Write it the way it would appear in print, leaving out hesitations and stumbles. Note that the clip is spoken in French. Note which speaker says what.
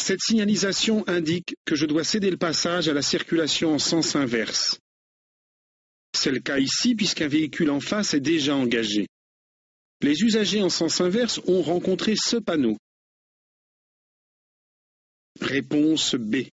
Speaker 1: Cette signalisation indique que je dois céder le passage à la circulation en sens inverse. C'est le cas ici puisqu'un véhicule en face est déjà engagé. Les usagers en sens inverse ont rencontré ce panneau. Réponse B.